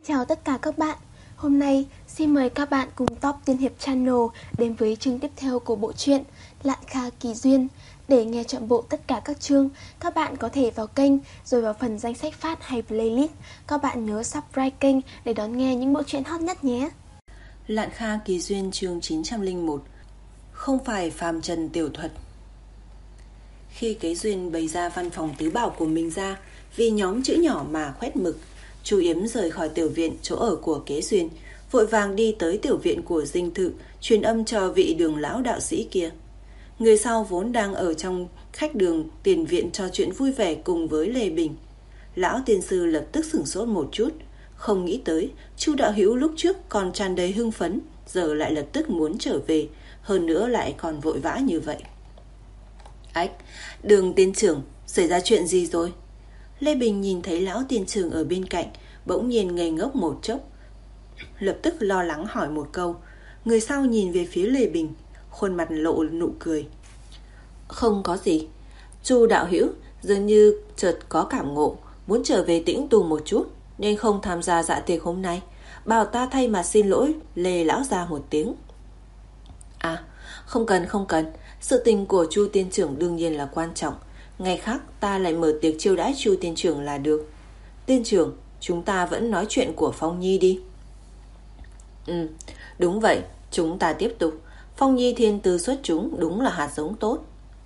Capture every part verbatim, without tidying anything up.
Chào tất cả các bạn. Hôm nay xin mời các bạn cùng Top Tiên Hiệp Channel đến với chương tiếp theo của bộ truyện Lạn Kha Kỳ Duyên. Để nghe trọn bộ tất cả các chương, các bạn có thể vào kênh rồi vào phần danh sách phát hay playlist. Các bạn nhớ subscribe kênh để đón nghe những bộ truyện hot nhất nhé. Lạn Kha Kỳ Duyên chương chín trăm lẻ một. Không phải phàm trần tiểu thuật. Khi Kế Duyên bày ra văn phòng tứ bảo của mình ra, vì nhóm chữ nhỏ mà khoét mực, Chu Yếm rời khỏi tiểu viện chỗ ở của Kế Duyên, vội vàng đi tới tiểu viện của dinh thự, truyền âm cho vị Đường lão đạo sĩ kia. Người sau vốn đang ở trong khách đường tiền viện trò chuyện vui vẻ cùng với Lê Bình. Lão tiên sư lập tức sửng sốt một chút, không nghĩ tới Chu đạo hữu lúc trước còn tràn đầy hưng phấn, giờ lại lập tức muốn trở về, hơn nữa lại còn vội vã như vậy. Ách, Đường tiên trưởng, xảy ra chuyện gì rồi? Lê Bình nhìn thấy lão tiên trưởng ở bên cạnh, bỗng nhiên ngây ngốc một chốc, lập tức lo lắng hỏi một câu. Người sau nhìn về phía Lê Bình, khuôn mặt lộ nụ cười. Không có gì, Chu đạo hữu dường như chợt có cảm ngộ, muốn trở về tĩnh tu một chút, nên không tham gia dạ tiệc hôm nay, bảo ta thay mặt xin lỗi Lê lão gia một tiếng. À, không cần không cần, sự tình của Chu tiên trưởng đương nhiên là quan trọng, ngày khác ta lại mở tiệc chiêu đãi Chu tiên trưởng là được. Tiên trưởng, chúng ta vẫn nói chuyện của Phong Nhi đi. Ừ, đúng vậy, chúng ta tiếp tục. Phong Nhi thiên tư xuất chúng, đúng là hạt giống tốt.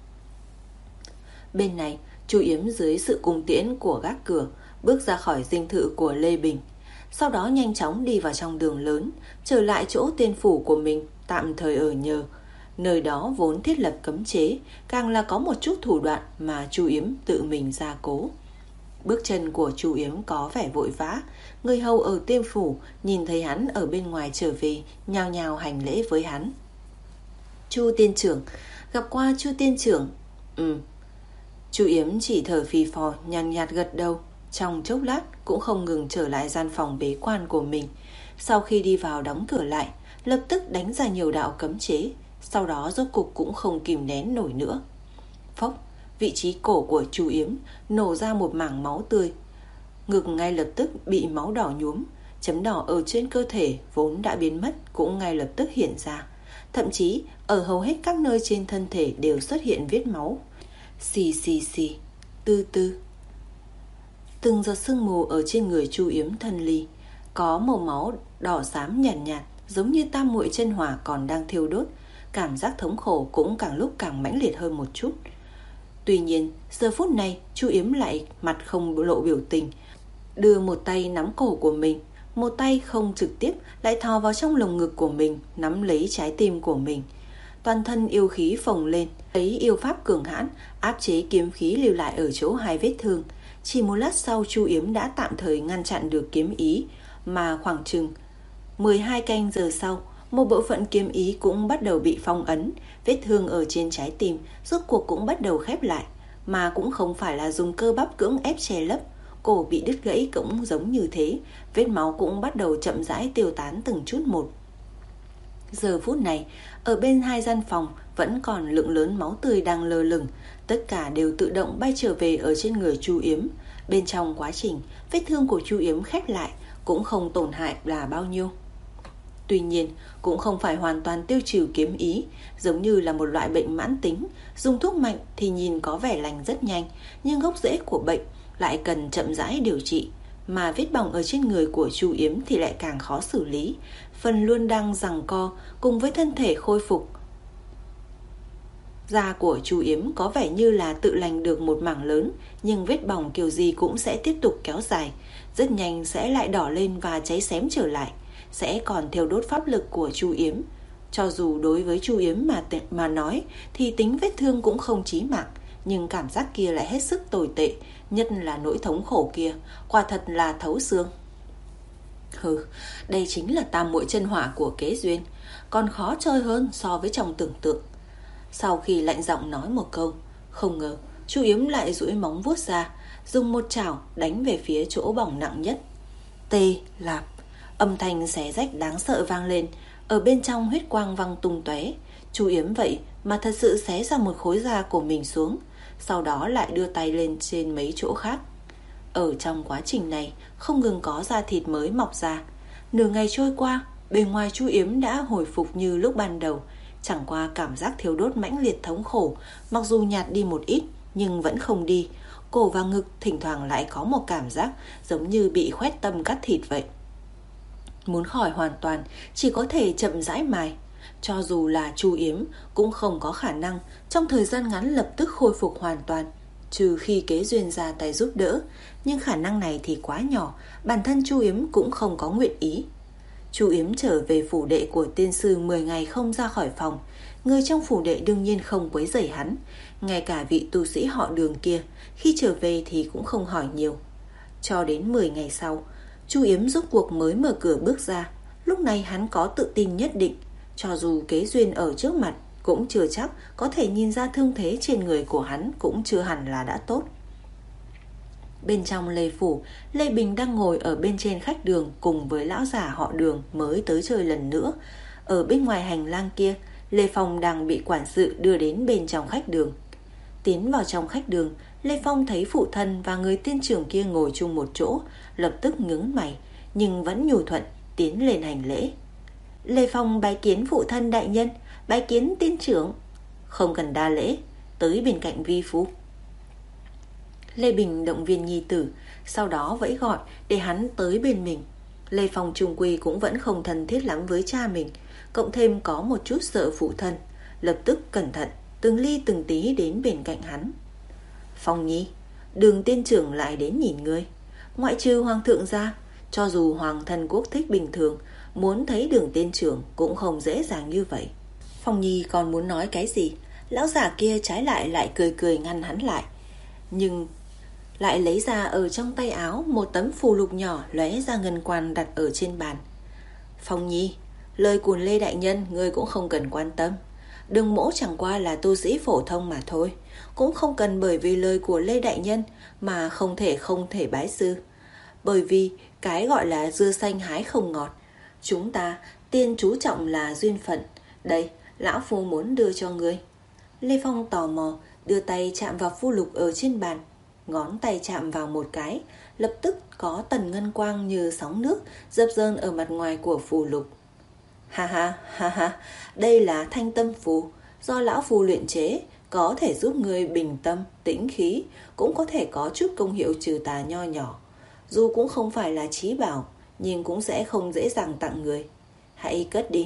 Bên này, Chu Yếm dưới sự cung tiễn của gác cửa bước ra khỏi dinh thự của Lê Bình, sau đó nhanh chóng đi vào trong đường lớn, trở lại chỗ tiên phủ của mình tạm thời ở nhờ. Nơi đó vốn thiết lập cấm chế, càng là có một chút thủ đoạn mà Chu Yếm tự mình gia cố. Bước chân của Chu Yếm có vẻ vội vã, người hầu ở tiên phủ nhìn thấy hắn ở bên ngoài trở về, nhao nhao hành lễ với hắn. Chu tiên trưởng, gặp qua Chu tiên trưởng. Ừ. Chu Yếm chỉ thở phì phò, nhàn nhạt gật đầu, trong chốc lát cũng không ngừng trở lại gian phòng bế quan của mình. Sau khi đi vào đóng cửa lại, lập tức đánh ra nhiều đạo cấm chế, sau đó rốt cục cũng không kìm nén nổi nữa. Phốc, vị trí cổ của Chu Yếm nổ ra một mảng máu tươi, ngực ngay lập tức bị máu đỏ nhuốm, chấm đỏ ở trên cơ thể vốn đã biến mất cũng ngay lập tức hiện ra, thậm chí ở hầu hết các nơi trên thân thể đều xuất hiện vết máu. Xì xì xì, tư tư. Từng giọt sương mù ở trên người Chu Yếm thân ly, có màu máu đỏ xám nhàn nhạt, nhạt, giống như tam muội chân hỏa còn đang thiêu đốt. Cảm giác thống khổ cũng càng lúc càng mãnh liệt hơn một chút. Tuy nhiên, giờ phút này Chu Yếm lại mặt không lộ biểu tình, đưa một tay nắm cổ của mình, một tay không trực tiếp lại thò vào trong lồng ngực của mình, nắm lấy trái tim của mình. Toàn thân yêu khí phồng lên, lấy yêu pháp cường hãn áp chế kiếm khí lưu lại ở chỗ hai vết thương. Chỉ một lát sau, Chu Yếm đã tạm thời ngăn chặn được kiếm ý, mà khoảng chừng mười hai canh giờ sau, một bộ phận kiếm ý cũng bắt đầu bị phong ấn, vết thương ở trên trái tim rốt cuộc cũng bắt đầu khép lại, mà cũng không phải là dùng cơ bắp cưỡng ép che lấp. Cổ bị đứt gãy cũng giống như thế, vết máu cũng bắt đầu chậm rãi tiêu tán từng chút một. Giờ phút này, ở bên hai gian phòng vẫn còn lượng lớn máu tươi đang lơ lửng, tất cả đều tự động bay trở về ở trên người Chu Yếm. Bên trong quá trình, vết thương của Chu Yếm khép lại cũng không tổn hại là bao nhiêu. Tuy nhiên, cũng không phải hoàn toàn tiêu trừ kiếm ý, giống như là một loại bệnh mãn tính, dùng thuốc mạnh thì nhìn có vẻ lành rất nhanh, nhưng gốc rễ của bệnh lại cần chậm rãi điều trị, mà vết bỏng ở trên người của Chu Yếm thì lại càng khó xử lý, phần luôn đang giằng co cùng với thân thể khôi phục. Da của Chu Yếm có vẻ như là tự lành được một mảng lớn, nhưng vết bỏng kiểu gì cũng sẽ tiếp tục kéo dài, rất nhanh sẽ lại đỏ lên và cháy xém trở lại, sẽ còn thiêu đốt pháp lực của Chu Yếm. Cho dù đối với Chu Yếm mà mà nói thì tính vết thương cũng không chí mạng, nhưng cảm giác kia lại hết sức tồi tệ, nhất là nỗi thống khổ kia, quả thật là thấu xương. Hừ, đây chính là tam muội chân hỏa của Kế Duyên, còn khó chơi hơn so với trong tưởng tượng. Sau khi lạnh giọng nói một câu, không ngờ Chu Yếm lại duỗi móng vuốt ra, dùng một chảo đánh về phía chỗ bỏng nặng nhất. Tê lạp, âm thanh xé rách đáng sợ vang lên, ở bên trong huyết quang văng tung tóe. Chu Yếm vậy mà thật sự xé ra một khối da của mình xuống, sau đó lại đưa tay lên trên mấy chỗ khác. Ở trong quá trình này, không ngừng có da thịt mới mọc ra. Nửa ngày trôi qua, bề ngoài Chu Yếm đã hồi phục như lúc ban đầu. Chẳng qua cảm giác thiêu đốt mãnh liệt thống khổ, mặc dù nhạt đi một ít nhưng vẫn không đi. Cổ và ngực thỉnh thoảng lại có một cảm giác giống như bị khoét tâm cắt thịt vậy. Muốn khỏi hoàn toàn, chỉ có thể chậm rãi mài. Cho dù là Chu Yếm cũng không có khả năng trong thời gian ngắn lập tức khôi phục hoàn toàn, trừ khi Kế Duyên ra tay giúp đỡ. Nhưng khả năng này thì quá nhỏ, bản thân Chu Yếm cũng không có nguyện ý. Chu Yếm trở về phủ đệ của tiên sư mười ngày không ra khỏi phòng. Người trong phủ đệ đương nhiên không quấy rầy hắn. Ngay cả vị tu sĩ họ Đường kia, khi trở về thì cũng không hỏi nhiều. Cho đến mười ngày sau, Chu Yếm rốt cuộc mới mở cửa bước ra. Lúc này hắn có tự tin nhất định, cho dù Kế Duyên ở trước mặt cũng chưa chắc có thể nhìn ra thương thế trên người của hắn cũng chưa hẳn là đã tốt. Bên trong Lê phủ, Lê Bình đang ngồi ở bên trên khách đường cùng với lão già họ Đường mới tới chơi lần nữa. Ở bên ngoài hành lang kia, Lê Phong đang bị quản sự đưa đến bên trong khách đường. Tiến vào trong khách đường, Lê Phong thấy phụ thân và người tiên trưởng kia ngồi chung một chỗ, lập tức nhướng mày, nhưng vẫn nhu thuận tiến lên hành lễ. Lê Phong bái kiến phụ thân đại nhân, bái kiến tiên trưởng. Không cần đa lễ, tới bên cạnh vi phu. Lê Bình động viên nhi tử, sau đó vẫy gọi để hắn tới bên mình. Lê Phong chung quy cũng vẫn không thân thiết lắm với cha mình, cộng thêm có một chút sợ phụ thân, lập tức cẩn thận từng ly từng tí đến bên cạnh hắn. Phong nhi, Đường tiên trưởng lại đến nhìn ngươi. Ngoại trừ hoàng thượng ra, cho dù hoàng thân quốc thích bình thường, muốn thấy Đường tiên trưởng cũng không dễ dàng như vậy. Phong nhi còn muốn nói cái gì, lão già kia trái lại lại cười cười ngăn hắn lại, nhưng lại lấy ra ở trong tay áo một tấm phù lục nhỏ lóe ra ngân quang đặt ở trên bàn. Phong nhi, lời của Lê đại nhân ngươi cũng không cần quan tâm. Đường mỗ chẳng qua là tu sĩ phổ thông mà thôi, cũng không cần bởi vì lời của Lê đại nhân mà không thể không thể bái sư. Bởi vì cái gọi là dưa xanh hái không ngọt, chúng ta tiên chú trọng là duyên phận. Đây, lão phu muốn đưa cho ngươi. Lê Phong tò mò đưa tay chạm vào phù lục ở trên bàn. Ngón tay chạm vào một cái, lập tức có tần ngân quang như sóng nước dập dờn ở mặt ngoài của phù lục. Ha ha ha ha, đây là thanh tâm phù, do lão phu luyện chế, có thể giúp người bình tâm, tĩnh khí, cũng có thể có chút công hiệu trừ tà nho nhỏ. Dù cũng không phải là chí bảo, nhưng cũng sẽ không dễ dàng tặng người. Hãy cất đi.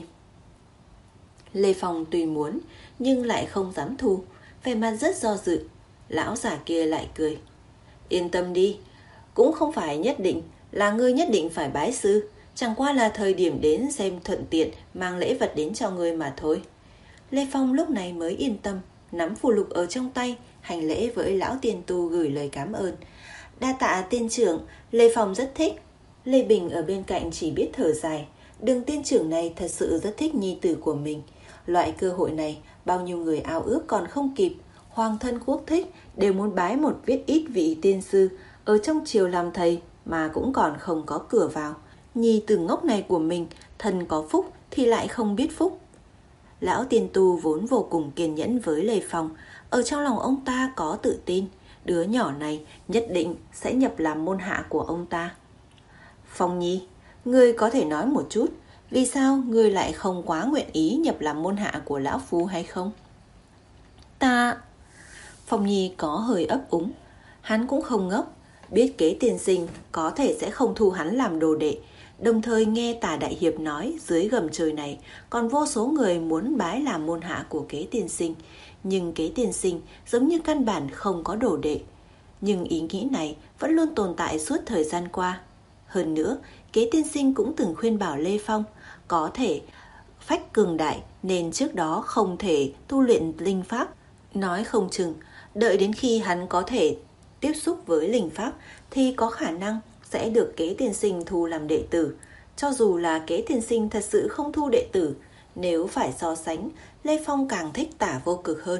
Lê Phong tuy muốn, nhưng lại không dám thu, vẻ mặt rất do dự. Lão già kia lại cười. Yên tâm đi, cũng không phải nhất định là ngươi nhất định phải bái sư, chẳng qua là thời điểm đến xem thuận tiện mang lễ vật đến cho ngươi mà thôi. Lê Phong lúc này mới yên tâm, nắm phù lục ở trong tay, hành lễ với lão tiên tu gửi lời cảm ơn. Đa tạ tiên trưởng, Lê Phong rất thích. Lê Bình ở bên cạnh chỉ biết thở dài. Đường tiên trưởng này thật sự rất thích nhi tử của mình. Loại cơ hội này bao nhiêu người ao ước còn không kịp. Hoàng thân quốc thích đều muốn bái một viết ít vị tiên sư ở trong triều làm thầy mà cũng còn không có cửa vào. Nhi tử ngốc này của mình, thân có phúc thì lại không biết phúc. Lão tiên tu vốn vô cùng kiên nhẫn với Lê Phong, ở trong lòng ông ta có tự tin, đứa nhỏ này nhất định sẽ nhập làm môn hạ của ông ta. Phong nhi, ngươi có thể nói một chút, vì sao ngươi lại không quá nguyện ý nhập làm môn hạ của lão phu hay không? Ta... Phong nhi có hơi ấp úng. Hắn cũng không ngốc, biết Kế tiên sinh có thể sẽ không thu hắn làm đồ đệ, đồng thời nghe Tả đại hiệp nói dưới gầm trời này còn vô số người muốn bái làm môn hạ của Kế tiên sinh, nhưng Kế tiên sinh giống như căn bản không có đồ đệ. Nhưng ý nghĩ này vẫn luôn tồn tại suốt thời gian qua. Hơn nữa, Kế tiên sinh cũng từng khuyên bảo Lê Phong có thể phách cường đại nên trước đó không thể tu luyện linh pháp. Nói không chừng đợi đến khi hắn có thể tiếp xúc với linh pháp thì có khả năng sẽ được Kế tiên sinh thu làm đệ tử. Cho dù là Kế tiên sinh thật sự không thu đệ tử, nếu phải so sánh, Lê Phong càng thích Tả Vô Cực hơn.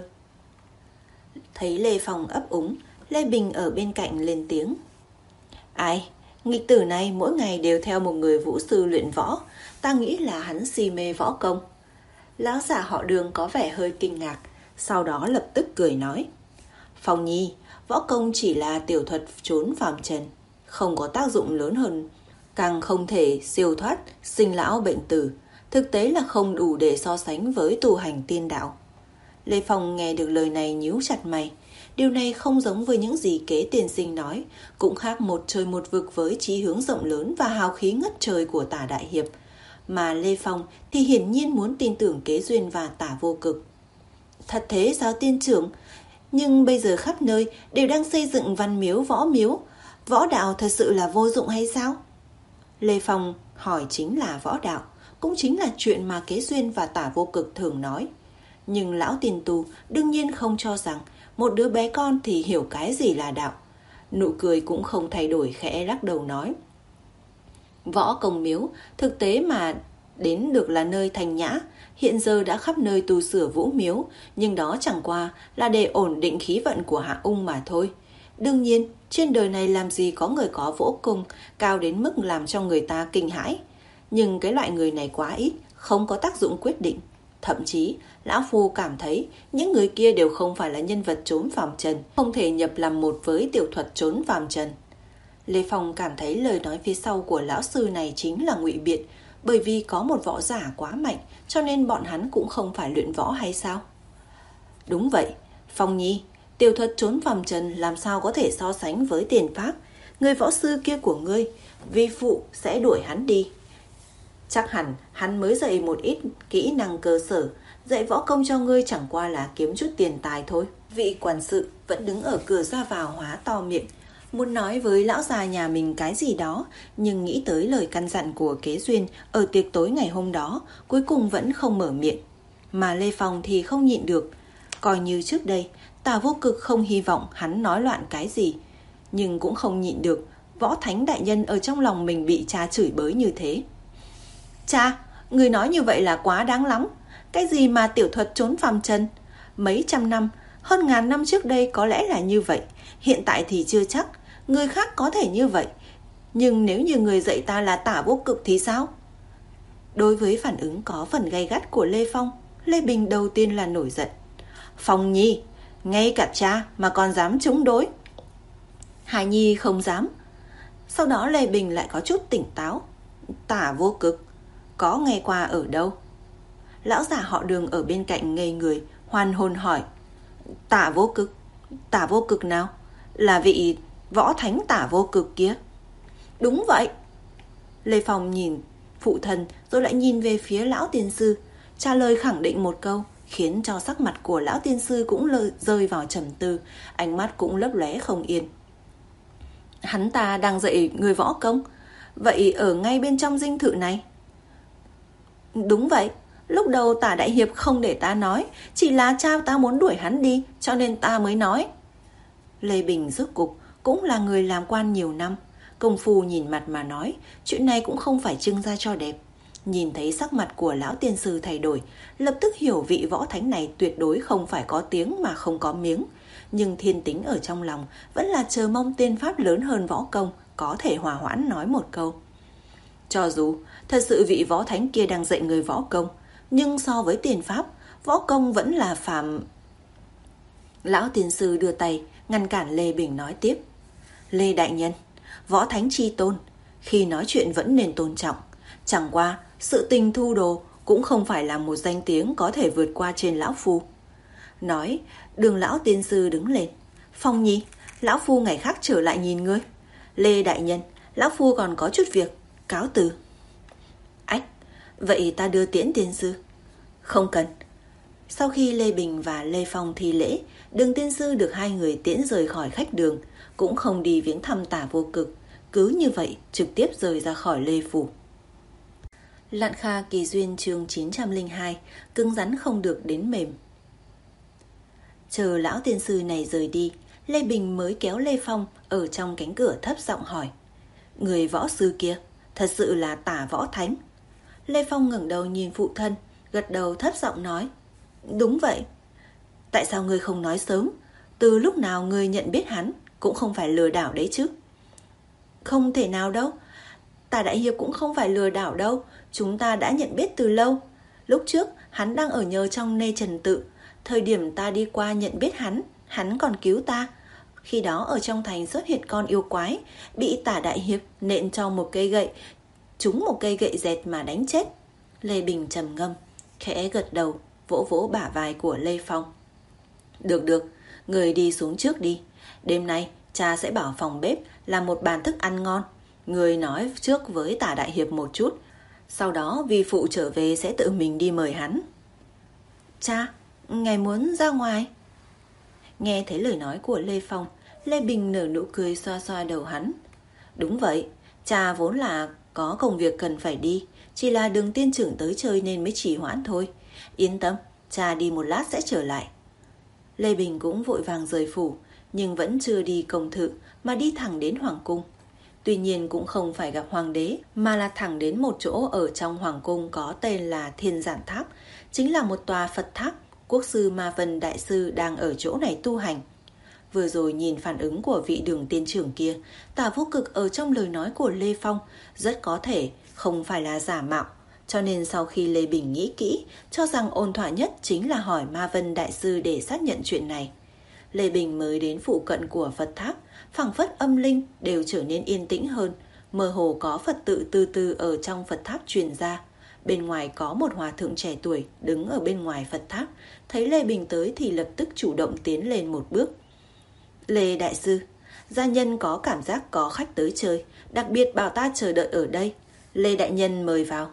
Thấy Lê Phong ấp úng, Lê Bình ở bên cạnh lên tiếng. Ai, nghịch tử này mỗi ngày đều theo một người vũ sư luyện võ, ta nghĩ là hắn si mê võ công. Lão già họ Đường có vẻ hơi kinh ngạc, sau đó lập tức cười nói. Phong nhi, võ công chỉ là tiểu thuật trốn phàm trần, không có tác dụng lớn hơn, càng không thể siêu thoát sinh lão bệnh tử, thực tế là không đủ để so sánh với tu hành tiên đạo. Lê Phong nghe được lời này nhíu chặt mày. Điều này không giống với những gì Kế tiên sinh nói, cũng khác một trời một vực với chí hướng rộng lớn và hào khí ngất trời của Tả đại hiệp. Mà Lê Phong thì hiển nhiên muốn tin tưởng Kế Duyên và Tả Vô Cực. Thật thế sao tiên trưởng? Nhưng bây giờ khắp nơi đều đang xây dựng văn miếu võ miếu, võ đạo thật sự là vô dụng hay sao? Lê Phong hỏi chính là võ đạo, cũng chính là chuyện mà Kế Duyên và Tả Vô Cực thường nói. Nhưng lão tiền tù đương nhiên không cho rằng một đứa bé con thì hiểu cái gì là đạo. Nụ cười cũng không thay đổi, khẽ lắc đầu nói: võ công miếu thực tế mà đến được là nơi thanh nhã, hiện giờ đã khắp nơi tu sửa vũ miếu, nhưng đó chẳng qua là để ổn định khí vận của Hạ Ung mà thôi. Đương nhiên, trên đời này làm gì có người có võ công cao đến mức làm cho người ta kinh hãi. Nhưng cái loại người này quá ít, không có tác dụng quyết định. Thậm chí, lão phu cảm thấy những người kia đều không phải là nhân vật trốn phàm trần, không thể nhập làm một với tiểu thuật trốn phàm trần. Lê Phong cảm thấy lời nói phía sau của lão sư này chính là ngụy biện, bởi vì có một võ giả quá mạnh, cho nên bọn hắn cũng không phải luyện võ hay sao? Đúng vậy, Phong Nhi, tiểu thuật trốn phàm trần làm sao có thể so sánh với tiền pháp? Người võ sư kia của ngươi, vi phụ sẽ đuổi hắn đi. Chắc hẳn hắn mới dạy một ít kỹ năng cơ sở, dạy võ công cho ngươi chẳng qua là kiếm chút tiền tài thôi. Vị quản sự vẫn đứng ở cửa ra vào hóa to miệng, muốn nói với lão già nhà mình cái gì đó, nhưng nghĩ tới lời căn dặn của Kế Duyên ở tiệc tối ngày hôm đó, cuối cùng vẫn không mở miệng. Mà Lê Phong thì không nhịn được. Coi như trước đây, Tả Vô Cực không hy vọng hắn nói loạn cái gì, nhưng cũng không nhịn được Võ Thánh đại nhân ở trong lòng mình bị cha chửi bới như thế. Cha, người nói như vậy là quá đáng lắm. Cái gì mà tiểu thuật trốn phàm trần? Mấy trăm năm, hơn ngàn năm trước đây có lẽ là như vậy, hiện tại thì chưa chắc. Người khác có thể như vậy, nhưng nếu như người dạy ta là Tả Vô Cực thì sao? Đối với phản ứng có phần gay gắt của Lê Phong, Lê Bình đầu tiên là nổi giận. Phong Nhi, ngay cả cha mà còn dám chống đối. Hải Nhi không dám. Sau đó Lê Bình lại có chút tỉnh táo. Tả Vô Cực, có nghe qua ở đâu? Lão già họ Đường ở bên cạnh ngây người, hoan hồn hỏi. Tả Vô Cực? Tả Vô Cực nào? Là vị võ thánh Tả Vô Cực kia. Đúng vậy. Lê Phong nhìn phụ thân rồi lại nhìn về phía lão tiên sư, trả lời khẳng định một câu, khiến cho sắc mặt của lão tiên sư cũng rơi vào trầm tư, ánh mắt cũng lấp lóe không yên. Hắn ta đang dạy người võ công? Vậy ở ngay bên trong dinh thự này? Đúng vậy. Lúc đầu Tả đại hiệp không để ta nói, chỉ là cha ta muốn đuổi hắn đi, cho nên ta mới nói. Lê Bình rốt cục cũng là người làm quan nhiều năm, công phu nhìn mặt mà nói, chuyện này cũng không phải trưng ra cho đẹp. Nhìn thấy sắc mặt của lão tiên sư thay đổi, lập tức hiểu vị võ thánh này tuyệt đối không phải có tiếng mà không có miếng. Nhưng thiên tính ở trong lòng vẫn là chờ mong tiên pháp lớn hơn võ công có thể hòa hoãn nói một câu. Cho dù thật sự vị võ thánh kia đang dạy người võ công, nhưng so với tiền pháp, võ công vẫn là phàm. Lão tiên sư đưa tay ngăn cản Lê Bình nói tiếp. Lê đại nhân, võ thánh chi tôn, khi nói chuyện vẫn nên tôn trọng. Chẳng qua, sự tình thu đồ cũng không phải là một danh tiếng có thể vượt qua trên lão phu. Nói, Đường lão tiên sư đứng lên. Phong Nhi, lão phu ngày khác trở lại nhìn ngươi. Lê đại nhân, lão phu còn có chút việc, cáo từ. Ách, vậy ta đưa tiễn tiên sư. Không cần. Sau khi Lê Bình và Lê Phong thi lễ, Đường tiên sư được hai người tiễn rời khỏi khách đường, cũng không đi viếng thăm Tả Vô Cực, cứ như vậy trực tiếp rời ra khỏi Lê phủ. Lạn Kha Kỳ Duyên chương chín trăm lẻ hai, cứng rắn không được đến mềm. Chờ lão tiên sư này rời đi, Lê Bình mới kéo Lê Phong ở trong cánh cửa thấp giọng hỏi. Người võ sư kia, thật sự là Tả võ thánh? Lê Phong ngẩng đầu nhìn phụ thân, gật đầu thấp giọng nói. Đúng vậy. Tại sao ngươi không nói sớm? Từ lúc nào ngươi nhận biết hắn, cũng không phải lừa đảo đấy chứ? Không thể nào đâu. Tả đại hiệp cũng không phải lừa đảo đâu, chúng ta đã nhận biết từ lâu. Lúc trước hắn đang ở nhờ trong Nê Trần Tự, thời điểm ta đi qua nhận biết hắn, hắn còn cứu ta. Khi đó ở trong thành xuất hiện con yêu quái, bị Tả đại hiệp nện cho một cây gậy, trúng một cây gậy dẹt mà đánh chết. Lê Bình trầm ngâm, khẽ gật đầu, vỗ vỗ bả vai của Lê Phong. Được được, người đi xuống trước đi. Đêm nay cha sẽ bảo phòng bếp làm một bàn thức ăn ngon. Người nói trước với Tả đại hiệp một chút, sau đó vi phụ trở về sẽ tự mình đi mời hắn. Cha, ngài muốn ra ngoài? Nghe thấy lời nói của Lê Phong, Lê Bình nở nụ cười xoa xoa đầu hắn. Đúng vậy, cha vốn là có công việc cần phải đi, chỉ là Đường tiên trưởng tới chơi nên mới trì hoãn thôi. Yên tâm, cha đi một lát sẽ trở lại. Lê Bình cũng vội vàng rời phủ, nhưng vẫn chưa đi công thự mà đi thẳng đến hoàng cung. Tuy nhiên cũng không phải gặp hoàng đế, mà là thẳng đến một chỗ ở trong hoàng cung có tên là Thiên Giản Tháp, chính là một tòa Phật tháp. Quốc sư Ma Vân đại sư đang ở chỗ này tu hành. Vừa rồi nhìn phản ứng của vị Đường tiên trưởng kia, Tả Vô Cực ở trong lời nói của Lê Phong rất có thể không phải là giả mạo. Cho nên sau khi Lê Bình nghĩ kỹ, cho rằng ổn thỏa nhất chính là hỏi Ma Vân đại sư để xác nhận chuyện này. Lê Bình mới đến phụ cận của Phật tháp, phảng phất âm linh đều trở nên yên tĩnh hơn. Mơ hồ có Phật tự từ từ ở trong Phật tháp truyền ra. Bên ngoài có một hòa thượng trẻ tuổi đứng ở bên ngoài Phật tháp, thấy Lê Bình tới thì lập tức chủ động tiến lên một bước. Lê đại sư, gia nhân có cảm giác có khách tới chơi, đặc biệt bảo ta chờ đợi ở đây. Lê đại nhân mời vào.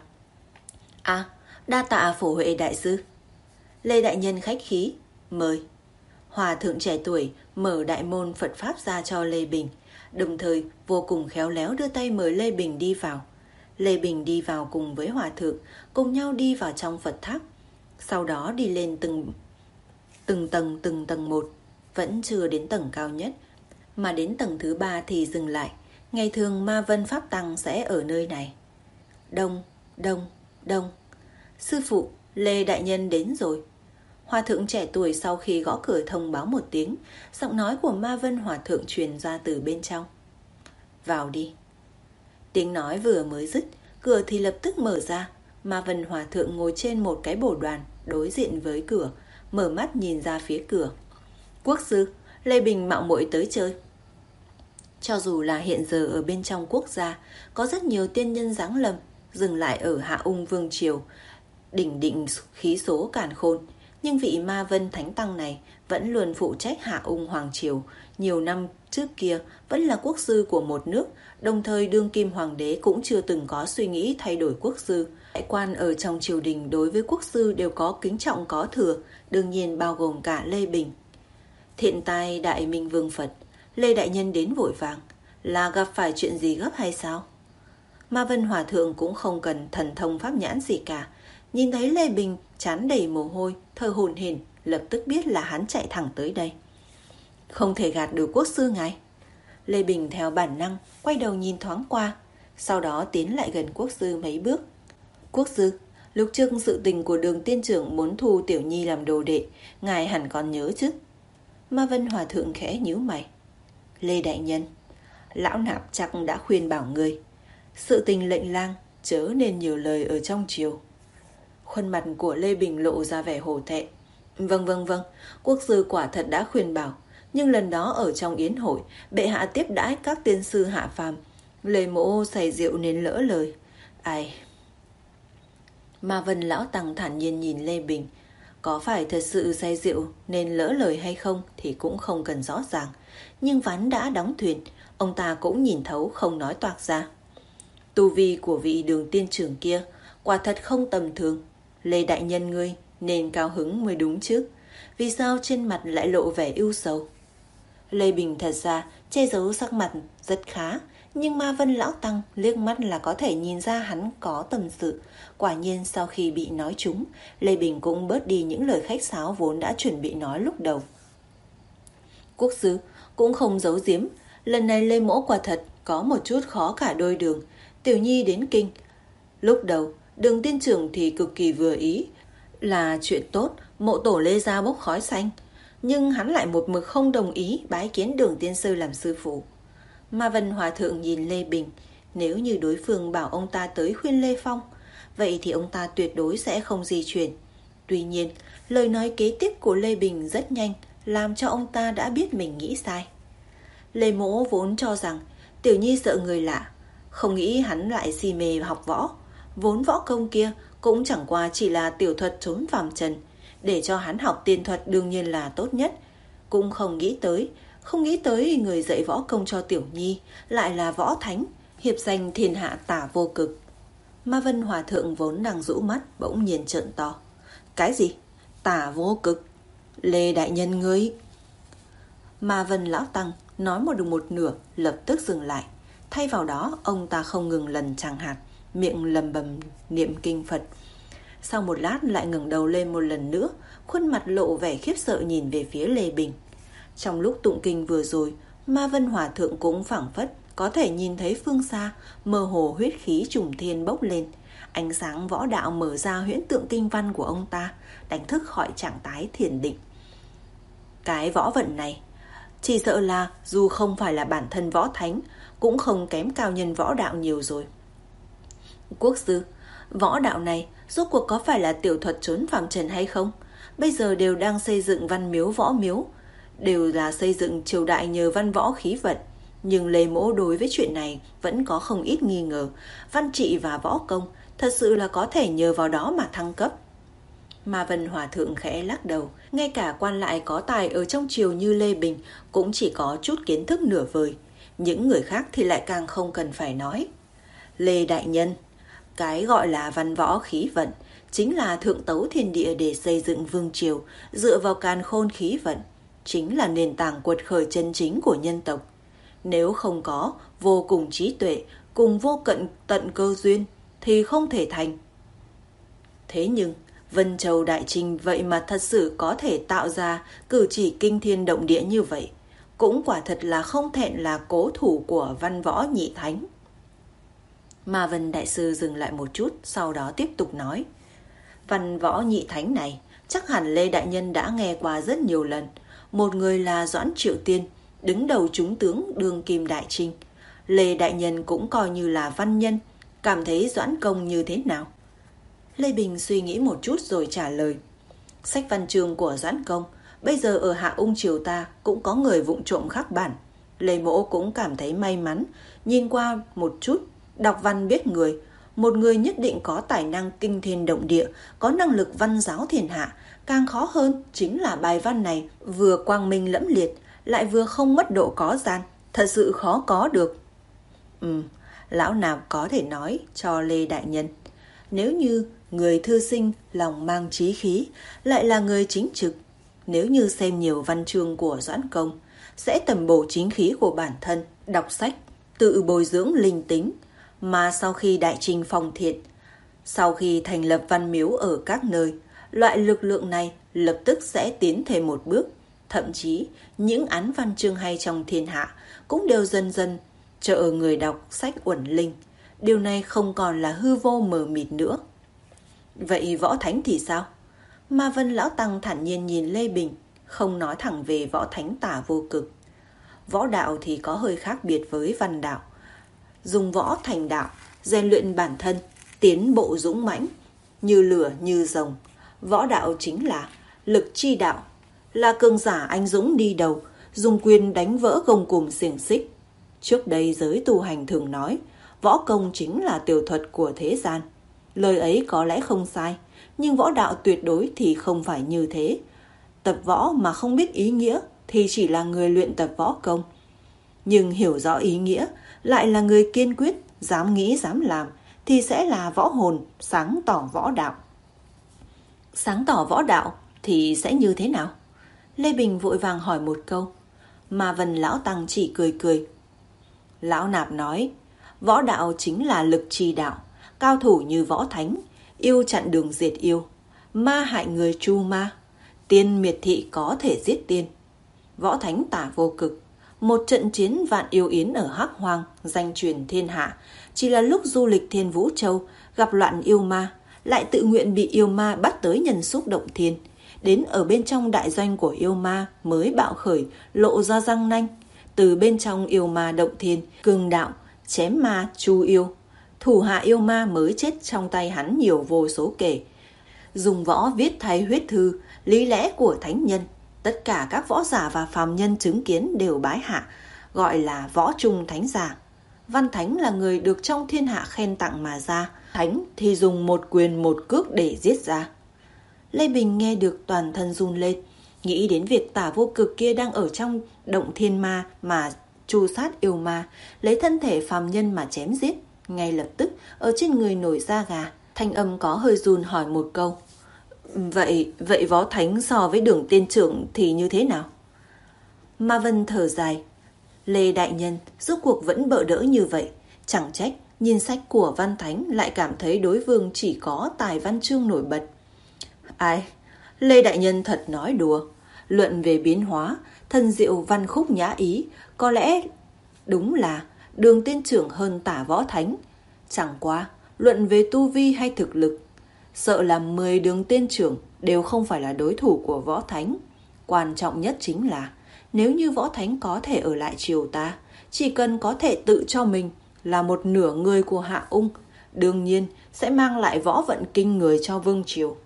À, đa tạ Phổ Huệ đại sư. Lê đại nhân khách khí, mời. Hòa thượng trẻ tuổi mở đại môn Phật pháp ra cho Lê Bình, đồng thời vô cùng khéo léo đưa tay mời Lê Bình đi vào. Lê Bình đi vào cùng với hòa thượng, cùng nhau đi vào trong Phật tháp. Sau đó đi lên từng từng tầng từng tầng một, vẫn chưa đến tầng cao nhất, mà đến tầng thứ ba thì dừng lại. Ngày thường Ma Vân Pháp Tăng sẽ ở nơi này. Đông, đông, đông. Sư phụ, Lê đại nhân đến rồi. Hòa thượng trẻ tuổi sau khi gõ cửa thông báo một tiếng, giọng nói của Ma Vân hòa thượng truyền ra từ bên trong. Vào đi. Tiếng nói vừa mới dứt, cửa thì lập tức mở ra. Ma Vân hòa thượng ngồi trên một cái bồ đoàn đối diện với cửa, mở mắt nhìn ra phía cửa. Quốc sư, Lê Bình mạo muội tới chơi. Cho dù là hiện giờ ở bên trong quốc gia, có rất nhiều tiên nhân giáng lâm, dừng lại ở Hạ Ung Vương Triều, đỉnh định khí số càn khôn. Nhưng vị Ma Vân Thánh Tăng này vẫn luôn phụ trách Hạ Ung Hoàng Triều. Nhiều năm trước kia vẫn là quốc sư của một nước, đồng thời đương kim hoàng đế cũng chưa từng có suy nghĩ thay đổi quốc sư. Đại quan ở trong triều đình đối với quốc sư đều có kính trọng có thừa, đương nhiên bao gồm cả Lê Bình. Thiện tai Đại Minh Vương Phật, Lê đại nhân đến vội vàng, là gặp phải chuyện gì gấp hay sao? Ma Vân hòa thượng cũng không cần thần thông pháp nhãn gì cả, nhìn thấy Lê Bình trán đầy mồ hôi, thở hổn hển, lập tức biết là hắn chạy thẳng tới đây. Không thể gạt được quốc sư ngài. Lê Bình theo bản năng quay đầu nhìn thoáng qua, sau đó tiến lại gần quốc sư mấy bước. Quốc sư, lúc trước sự tình của Đường tiên trưởng muốn thu Tiểu Nhi làm đồ đệ, ngài hẳn còn nhớ chứ? Ma Vân hòa thượng khẽ nhíu mày. Lê đại nhân, lão nạp chắc đã khuyên bảo người, sự tình lệnh lang chớ nên nhiều lời ở trong triều. Khuôn mặt của Lê Bình lộ ra vẻ hổ thẹn. Vâng vâng vâng, quốc sư quả thật đã khuyên bảo, nhưng lần đó ở trong yến hội, bệ hạ tiếp đãi các tiên sư hạ phàm, Lê mỗ say rượu nên lỡ lời. Ai... Ma Vân lão tăng thản nhiên nhìn Lê Bình. Có phải thật sự say rượu nên lỡ lời hay không thì cũng không cần rõ ràng, nhưng ván đã đóng thuyền, ông ta cũng nhìn thấu không nói toạc ra. Tu vi của vị Đường tiên trưởng kia quả thật không tầm thường. Lê đại nhân ngươi nên cao hứng mới đúng chứ, vì sao trên mặt lại lộ vẻ ưu sầu? Lê Bình thật ra che giấu sắc mặt rất khá, nhưng Ma Vân lão tăng liếc mắt là có thể nhìn ra hắn có tâm sự. Quả nhiên sau khi bị nói trúng, Lê Bình cũng bớt đi những lời khách sáo vốn đã chuẩn bị nói lúc đầu. Quốc sư cũng không giấu giếm, lần này Lê mỗ quả thật có một chút khó cả đôi đường. Tiểu Nhi đến kinh, lúc đầu Đường tiên trưởng thì cực kỳ vừa ý, là chuyện tốt, mộ tổ Lê gia bốc khói xanh, nhưng hắn lại một mực không đồng ý bái kiến Đường tiên sư làm sư phụ. Ma Vân hòa thượng nhìn Lê Bình, nếu như đối phương bảo ông ta tới khuyên Lê Phong, vậy thì ông ta tuyệt đối sẽ không di chuyển. Tuy nhiên, lời nói kế tiếp của Lê Bình rất nhanh, làm cho ông ta đã biết mình nghĩ sai. Lê Mỗ vốn cho rằng Tiểu Nhi sợ người lạ, không nghĩ hắn lại si mê học võ. Vốn võ công kia cũng chẳng qua chỉ là tiểu thuật trốn phàm trần, để cho hắn học tiên thuật đương nhiên là tốt nhất. Cũng không nghĩ tới, không nghĩ tới người dạy võ công cho Tiểu Nhi lại là võ thánh, hiệp danh thiên hạ Tả Vô Cực. Ma Vân Hòa Thượng vốn đang rũ mắt bỗng nhiên trợn to. Cái gì? Tả Vô Cực? Lê đại nhân ngươi? Ma Vân lão tăng nói một được một nửa lập tức dừng lại. Thay vào đó ông ta không ngừng lần tràng hạt, miệng lầm bầm niệm kinh Phật. Sau một lát lại ngẩng đầu lên một lần nữa, khuôn mặt lộ vẻ khiếp sợ nhìn về phía Lê Bình. Trong lúc tụng kinh vừa rồi, Ma Vân Hòa Thượng cũng phảng phất có thể nhìn thấy phương xa mơ hồ huyết khí trùng thiên bốc lên. Ánh sáng võ đạo mở ra huyễn tượng kinh văn của ông ta, đánh thức khỏi trạng thái thiền định. Cái võ vận này chỉ sợ là dù không phải là bản thân võ thánh, cũng không kém cao nhân võ đạo nhiều rồi. Quốc sư, võ đạo này rốt cuộc có phải là tiểu thuật trốn phàm trần hay không? Bây giờ đều đang xây dựng văn miếu võ miếu, đều là xây dựng triều đại nhờ văn võ khí vận. Nhưng Lê Mỗ đối với chuyện này vẫn có không ít nghi ngờ. Văn trị và võ công thật sự là có thể nhờ vào đó mà thăng cấp. Ma Vân Hòa Thượng khẽ lắc đầu. Ngay cả quan lại có tài ở trong triều như Lê Bình cũng chỉ có chút kiến thức nửa vời. Những người khác thì lại càng không cần phải nói. Lê đại nhân, cái gọi là văn võ khí vận chính là thượng tấu thiên địa để xây dựng vương triều, dựa vào càn khôn khí vận, chính là nền tảng quật khởi chân chính của nhân tộc. Nếu không có vô cùng trí tuệ cùng vô cận tận cơ duyên thì không thể thành. Thế nhưng Vân Châu Đại Trinh vậy mà thật sự có thể tạo ra cử chỉ kinh thiên động địa như vậy, cũng quả thật là không thẹn là cố thủ của văn võ nhị thánh. Ma Vân Đại Sư dừng lại một chút, sau đó tiếp tục nói. Văn võ nhị thánh này chắc hẳn Lê Đại Nhân đã nghe qua rất nhiều lần. Một người là Doãn Triệu Tiên, đứng đầu chúng tướng đương kim Đại Trinh. Lê Đại Nhân cũng coi như là văn nhân, cảm thấy Doãn Công như thế nào? Lê Bình suy nghĩ một chút rồi trả lời. Sách văn chương của Doãn Công bây giờ ở Hạ Ung triều ta cũng có người vụng trộm khắc bản. Lê Mỗ cũng cảm thấy may mắn, nhìn qua một chút, đọc văn biết người. Một người nhất định có tài năng kinh thiên động địa, có năng lực văn giáo thiên hạ. Càng khó hơn chính là bài văn này vừa quang minh lẫm liệt, lại vừa không mất độ có gian, thật sự khó có được. Ừ, lão nạp có thể nói cho Lê Đại Nhân, nếu như người thư sinh lòng mang chí khí, lại là người chính trực, nếu như xem nhiều văn chương của Doãn Công, sẽ tầm bổ chính khí của bản thân, đọc sách, tự bồi dưỡng linh tính, mà sau khi Đại Trinh phong thiện, sau khi thành lập văn miếu ở các nơi, loại lực lượng này lập tức sẽ tiến thêm một bước. Thậm chí, những án văn chương hay trong thiên hạ cũng đều dần dần trợ người đọc sách uẩn linh. Điều này không còn là hư vô mờ mịt nữa. Vậy võ thánh thì sao? Ma Vân Lão Tăng thản nhiên nhìn Lê Bình, không nói thẳng về võ thánh Tả Vô Cực. Võ đạo thì có hơi khác biệt với văn đạo. Dùng võ thành đạo, rèn luyện bản thân, tiến bộ dũng mãnh, như lửa như rồng. Võ đạo chính là lực chi đạo, là cường giả anh dũng đi đầu, dùng quyền đánh vỡ gông cùm xiềng xích. Trước đây giới tu hành thường nói, võ công chính là tiểu thuật của thế gian. Lời ấy có lẽ không sai, nhưng võ đạo tuyệt đối thì không phải như thế. Tập võ mà không biết ý nghĩa thì chỉ là người luyện tập võ công. Nhưng hiểu rõ ý nghĩa, lại là người kiên quyết, dám nghĩ dám làm, thì sẽ là võ hồn, sáng tỏ võ đạo. Sáng tỏ võ đạo thì sẽ như thế nào? Lê Bình vội vàng hỏi một câu. Mà Vân Lão Tăng chỉ cười cười. Lão Nạp nói, võ đạo chính là lực chi đạo, cao thủ như võ thánh, yêu chặn đường diệt yêu, ma hại người tru ma, tiên miệt thị có thể giết tiên. Võ thánh Tả Vô Cực, một trận chiến vạn yêu yến ở Hắc Hoang, danh truyền thiên hạ, chỉ là lúc du lịch Thiên Vũ Châu, gặp loạn yêu ma, lại tự nguyện bị yêu ma bắt tới nhân xúc động thiên. Đến ở bên trong đại doanh của yêu ma mới bạo khởi, lộ ra răng nanh. Từ bên trong yêu ma động thiên, cường đạo, chém ma, chu yêu. Thủ hạ yêu ma mới chết trong tay hắn nhiều vô số kể. Dùng võ viết thay huyết thư, lý lẽ của thánh nhân. Tất cả các võ giả và phàm nhân chứng kiến đều bái hạ. gọi là võ trung thánh giả. Văn thánh là người được trong thiên hạ khen tặng mà ra, thánh thì dùng một quyền một cước để giết ra. Lê Bình nghe được toàn thân run lên, nghĩ đến việc Tả Vô Cực kia đang ở trong động thiên ma mà tru sát yêu ma, lấy thân thể phàm nhân mà chém giết. Ngay lập tức ở trên người nổi da gà, thanh âm có hơi run hỏi một câu: Vậy, vậy võ thánh so với Đường tiên trưởng thì như thế nào? Ma Vân thở dài. Lê đại nhân rốt cuộc vẫn bợ đỡ như vậy, chẳng trách nhìn sách của Văn Thánh lại cảm thấy đối phương chỉ có tài văn chương nổi bật. Ai, Lê đại nhân thật nói đùa. Luận về biến hóa, thân diệu văn khúc nhã ý, có lẽ đúng là Đường tiên trưởng hơn Tả võ thánh. Chẳng qua, luận về tu vi hay thực lực, sợ là mười Đường tiên trưởng đều không phải là đối thủ của võ thánh. Quan trọng nhất chính là nếu như võ thánh có thể ở lại triều ta, chỉ cần có thể tự cho mình là một nửa người của Hạ Ung, đương nhiên sẽ mang lại võ vận kinh người cho vương triều.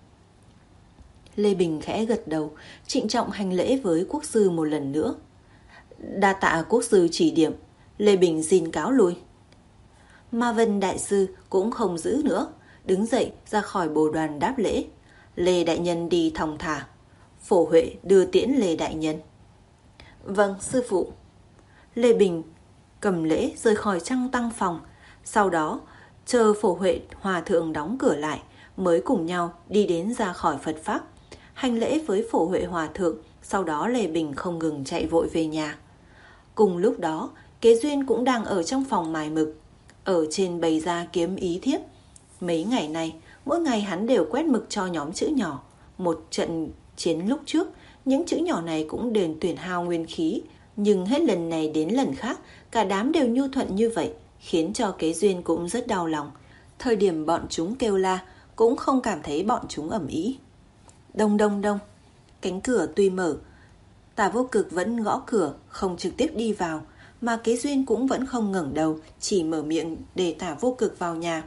Lê Bình khẽ gật đầu, trịnh trọng hành lễ với quốc sư một lần nữa. Đa tạ quốc sư chỉ điểm, Lê Bình xin cáo lui. Ma Vân đại sư cũng không giữ nữa, đứng dậy ra khỏi bồ đoàn đáp lễ. Lê đại nhân đi thong thả. Phổ Huệ đưa tiễn Lê đại nhân. Vâng, sư phụ. Lê Bình cầm lễ rời khỏi Trăng Tăng phòng, sau đó chờ Phổ Huệ hòa thượng đóng cửa lại mới cùng nhau đi đến ra khỏi Phật pháp, hành lễ với Phổ Huệ hòa thượng. Sau đó Lê Bình không ngừng chạy vội về nhà. Cùng lúc đó, Kế Duyên cũng đang ở trong phòng mài mực, ở trên bày ra kiếm ý thiếp. Mấy ngày này, mỗi ngày hắn đều quét mực cho nhóm chữ nhỏ. Một trận chiến lúc trước, những chữ nhỏ này cũng đền tuyển hao nguyên khí, nhưng hết lần này đến lần khác, cả đám đều nhu thuận như vậy, khiến cho Kế Duyên cũng rất đau lòng. Thời điểm bọn chúng kêu la, cũng không cảm thấy bọn chúng ầm ĩ. Đông đông đông, cánh cửa tuy mở, Tả Vô Cực vẫn gõ cửa, không trực tiếp đi vào, mà Kế Duyên cũng vẫn không ngẩng đầu, chỉ mở miệng để Tả Vô Cực vào nhà.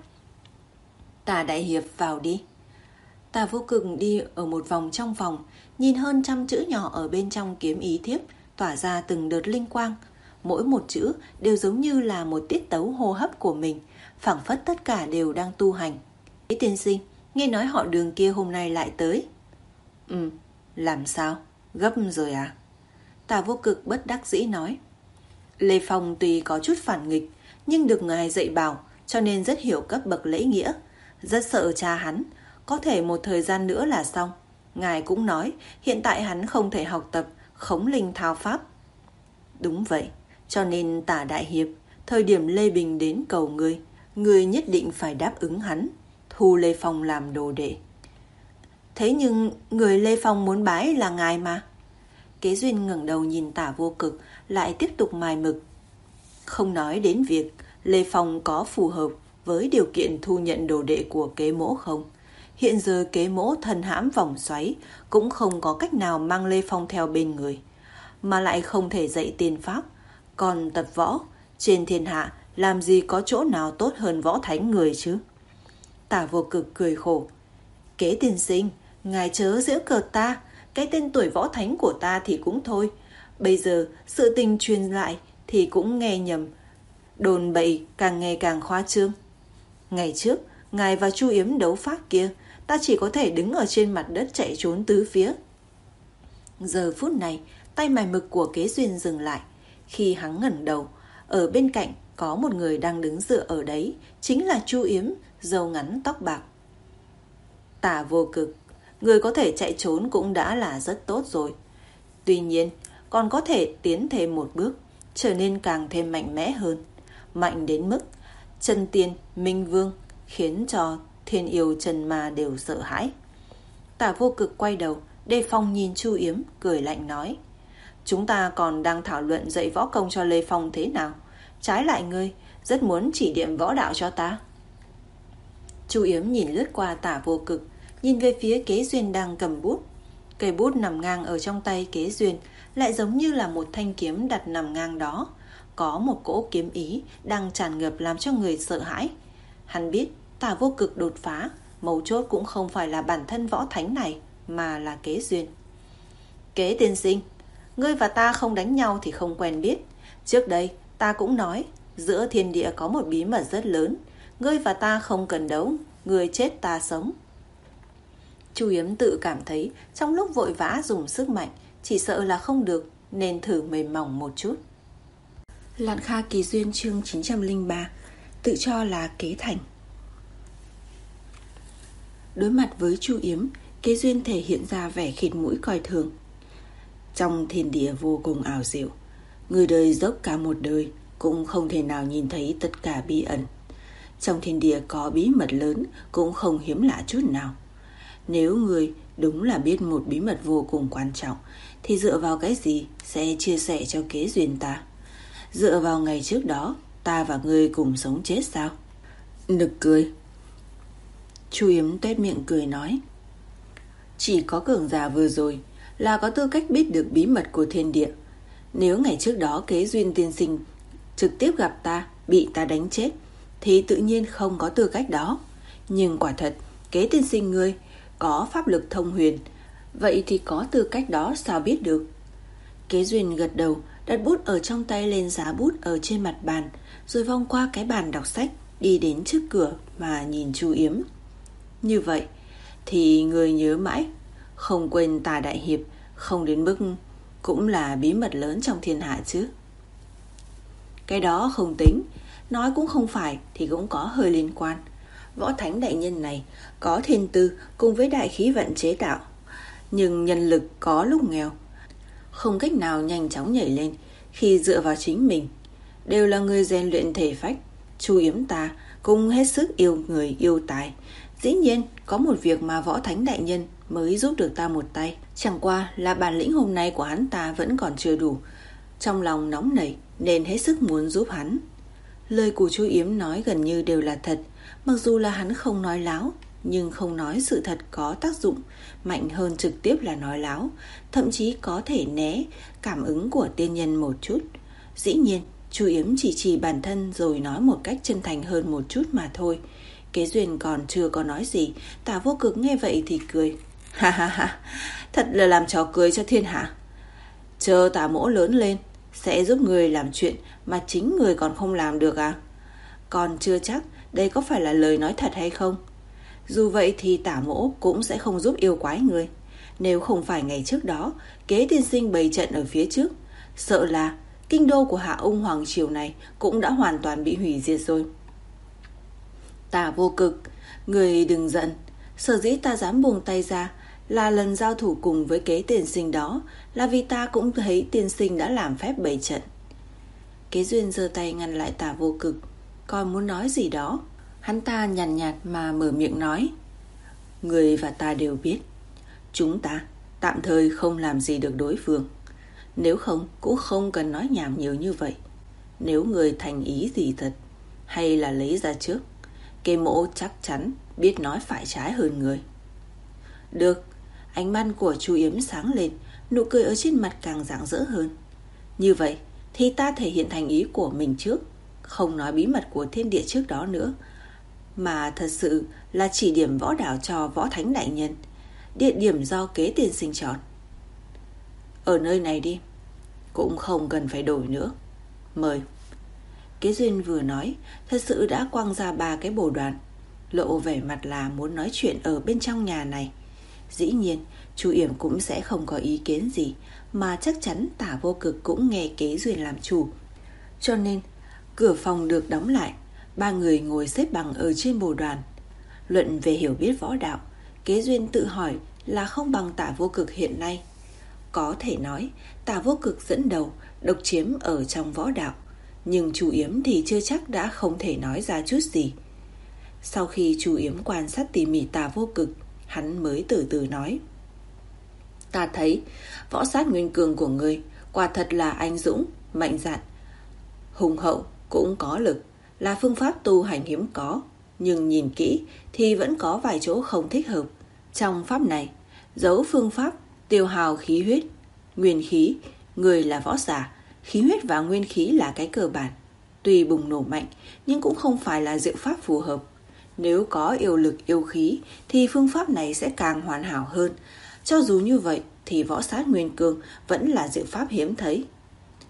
Tả đại hiệp vào đi. Tả Vô Cực đi ở một vòng trong vòng, nhìn hơn trăm chữ nhỏ ở bên trong kiếm ý thiếp, tỏa ra từng đợt linh quang. Mỗi một chữ đều giống như là một tiết tấu hô hấp của mình, phảng phất tất cả đều đang tu hành. Ý tiên sinh, nghe nói họ Đường kia hôm nay lại tới. Ừ, làm sao? Gấp rồi à? Tả Vô Cực bất đắc dĩ nói. Lê Phong tuy có chút phản nghịch, nhưng được ngài dạy bảo, cho nên rất hiểu cấp bậc lễ nghĩa, rất sợ cha hắn, có thể một thời gian nữa là xong. Ngài cũng nói, hiện tại hắn không thể học tập khống linh thao pháp. Đúng vậy, cho nên Tả đại hiệp, thời điểm Lê Bình đến cầu ngươi, ngươi nhất định phải đáp ứng hắn, thu Lê Phong làm đồ đệ. Thế nhưng người Lê Phong muốn bái là ngài mà. Kế Duyên ngẩng đầu nhìn Tả Vô Cực, lại tiếp tục mài mực. Không nói đến việc Lê Phong có phù hợp với điều kiện thu nhận đồ đệ của Kế Mỗ không, hiện giờ Kế Mỗ thân hãm vòng xoáy, cũng không có cách nào mang Lê Phong theo bên người, mà lại không thể dạy tiên pháp. Còn tập võ, trên thiên hạ làm gì có chỗ nào tốt hơn võ thánh người chứ? Tả Vô Cực cười khổ. Kế tiên sinh, ngài chớ giễu cợt ta, cái tên tuổi võ thánh của ta thì cũng thôi. Bây giờ sự tình truyền lại thì cũng nghe nhầm, đồn bậy càng ngày càng khoa trương. Ngày trước, ngài và Chu Yếm đấu pháp kia, ta chỉ có thể đứng ở trên mặt đất chạy trốn tứ phía. Giờ phút này, tay mài mực của Kế Duyên dừng lại. Khi hắn ngẩng đầu, ở bên cạnh có một người đang đứng dựa ở đấy, chính là Chu Yếm, râu ngắn tóc bạc. Tả Vô Cực, người có thể chạy trốn cũng đã là rất tốt rồi. Tuy nhiên, còn có thể tiến thêm một bước, trở nên càng thêm mạnh mẽ hơn. Mạnh đến mức Chân Tiên, Minh Vương, khiến cho thiên yêu Trần Ma đều sợ hãi. Tả Vô Cực quay đầu, đề phòng nhìn Chu Yếm, cười lạnh nói. Chúng ta còn đang thảo luận dạy võ công cho Lê Phong thế nào. Trái lại ngươi, rất muốn chỉ điểm võ đạo cho ta. Chu Yếm nhìn lướt qua Tả Vô Cực, nhìn về phía Kế Duyên đang cầm bút. Cây bút nằm ngang ở trong tay Kế Duyên, lại giống như là một thanh kiếm đặt nằm ngang đó. Có một cỗ kiếm ý đang tràn ngập làm cho người sợ hãi. Hắn biết Tả Vô Cực đột phá, mấu chốt cũng không phải là bản thân võ thánh này, mà là Kế Duyên. Kế tiên sinh, ngươi và ta không đánh nhau thì không quen biết. Trước đây ta cũng nói, giữa thiên địa có một bí mật rất lớn, ngươi và ta không cần đấu, ngươi chết ta sống. Chu Yếm tự cảm thấy trong lúc vội vã dùng sức mạnh chỉ sợ là không được, nên thử mềm mỏng một chút. Lạn Kha Kỳ Duyên chương chín trăm lẻ ba. Tự cho là Kế Thành. Đối mặt với Chu Yếm, Kế Duyên thể hiện ra vẻ khịt mũi coi thường. Trong thiên địa vô cùng ảo diệu, người đời dốc cả một đời cũng không thể nào nhìn thấy tất cả bí ẩn. Trong thiên địa có bí mật lớn cũng không hiếm lạ chút nào. Nếu người đúng là biết một bí mật vô cùng quan trọng, thì dựa vào cái gì sẽ chia sẻ cho Kế Duyên ta? Dựa vào ngày trước đó ta và ngươi cùng sống chết sao? Nực cười. Chu Yếm tuét miệng cười nói, chỉ có cường giả vừa rồi là có tư cách biết được bí mật của thiên địa. Nếu ngày trước đó Kế Duyên tiên sinh trực tiếp gặp ta, bị ta đánh chết, thì tự nhiên không có tư cách đó. Nhưng quả thật, Kế tiên sinh ngươi có pháp lực thông huyền, vậy thì có tư cách đó sao biết được? Kế Duyên gật đầu, đặt bút ở trong tay lên giá bút ở trên mặt bàn, rồi vòng qua cái bàn đọc sách, đi đến trước cửa mà nhìn Chu Yếm. Như vậy thì người nhớ mãi, không quên Tà đại hiệp, không đến mức cũng là bí mật lớn trong thiên hạ chứ? Cái đó không tính, nói cũng không phải thì cũng có hơi liên quan. Võ Thánh đại nhân này có thiên tư cùng với đại khí vận chế tạo, nhưng nhân lực có lúc nghèo, không cách nào nhanh chóng nhảy lên khi dựa vào chính mình. Đều là người rèn luyện thể phách, Chu Yếm ta cũng hết sức yêu người yêu tài. Dĩ nhiên có một việc mà Võ Thánh đại nhân mới giúp được ta một tay, chẳng qua là bản lĩnh hôm nay của hắn ta vẫn còn chưa đủ. Trong lòng nóng nảy nên hết sức muốn giúp hắn. Lời của Chu Yếm nói gần như đều là thật. Mặc dù là hắn không nói láo, nhưng không nói sự thật có tác dụng mạnh hơn trực tiếp là nói láo, thậm chí có thể né cảm ứng của tiên nhân một chút. Dĩ nhiên Chu Yếm chỉ chỉ bản thân rồi nói một cách chân thành hơn một chút mà thôi. Kế Duyên còn chưa có nói gì, Tả Vô Cực nghe vậy thì cười. Ha ha ha, thật là làm trò cười cho thiên hạ. Chờ Tả mỗ lớn lên sẽ giúp người làm chuyện mà chính người còn không làm được à? Còn chưa chắc đây có phải là lời nói thật hay không. Dù vậy thì Tả mỗ cũng sẽ không giúp yêu quái người. Nếu không phải ngày trước đó Kế tiên sinh bày trận ở phía trước, sợ là kinh đô của Hạ Ung Hoàng triều này cũng đã hoàn toàn bị hủy diệt rồi. Tả Vô Cực, người đừng giận. Sở dĩ ta dám buông tay ra là lần giao thủ cùng với Kế tiên sinh đó là vì ta cũng thấy tiên sinh đã làm phép bày trận. Kế Duyên giơ tay ngăn lại Tả Vô Cực, còn muốn nói gì đó. Hắn ta nhàn nhạt, nhạt mà mở miệng nói, người và ta đều biết, chúng ta tạm thời không làm gì được đối phương. Nếu không cũng không cần nói nhảm nhiều như vậy. Nếu người thành ý gì thật, hay là lấy ra trước, Kế mỗ chắc chắn biết nói phải trái hơn người. Được. Ánh mắt của Chu Yếm sáng lên, nụ cười ở trên mặt càng rạng rỡ hơn. Như vậy thì ta thể hiện thành ý của mình trước, không nói bí mật của thiên địa trước đó nữa, mà thật sự là chỉ điểm võ đạo cho Võ Thánh đại nhân. Địa điểm do Kế tiên sinh chọn. Ở nơi này đi, cũng không cần phải đổi nữa. Mời. Kế Duyên vừa nói, thật sự đã quăng ra ba cái bồ đoàn, lộ vẻ mặt là muốn nói chuyện ở bên trong nhà này. Dĩ nhiên Chu Yểm cũng sẽ không có ý kiến gì, mà chắc chắn Tả Vô Cực cũng nghe Kế Duyên làm chủ. Cho nên cửa phòng được đóng lại, ba người ngồi xếp bằng ở trên bồ đoàn. Luận về hiểu biết võ đạo, Kế Duyên tự hỏi là không bằng Tả Vô Cực hiện nay. Có thể nói Tả Vô Cực dẫn đầu, độc chiếm ở trong võ đạo, nhưng Chu Yếm thì chưa chắc đã không thể nói ra chút gì. Sau khi Chu Yếm quan sát tỉ mỉ Tả Vô Cực, hắn mới từ từ nói, ta thấy võ sát nguyên cường của ngươi quả thật là anh dũng, mạnh dạn, hùng hậu, cũng có lực, là phương pháp tu hành hiếm có. Nhưng nhìn kỹ thì vẫn có vài chỗ không thích hợp. Trong pháp này giấu phương pháp tiêu hào khí huyết, nguyên khí. Người là võ giả, khí huyết và nguyên khí là cái cơ bản. Tuy bùng nổ mạnh nhưng cũng không phải là diệu pháp phù hợp. Nếu có yêu lực yêu khí thì phương pháp này sẽ càng hoàn hảo hơn. Cho dù như vậy thì võ sát nguyên cương vẫn là diệu pháp hiếm thấy.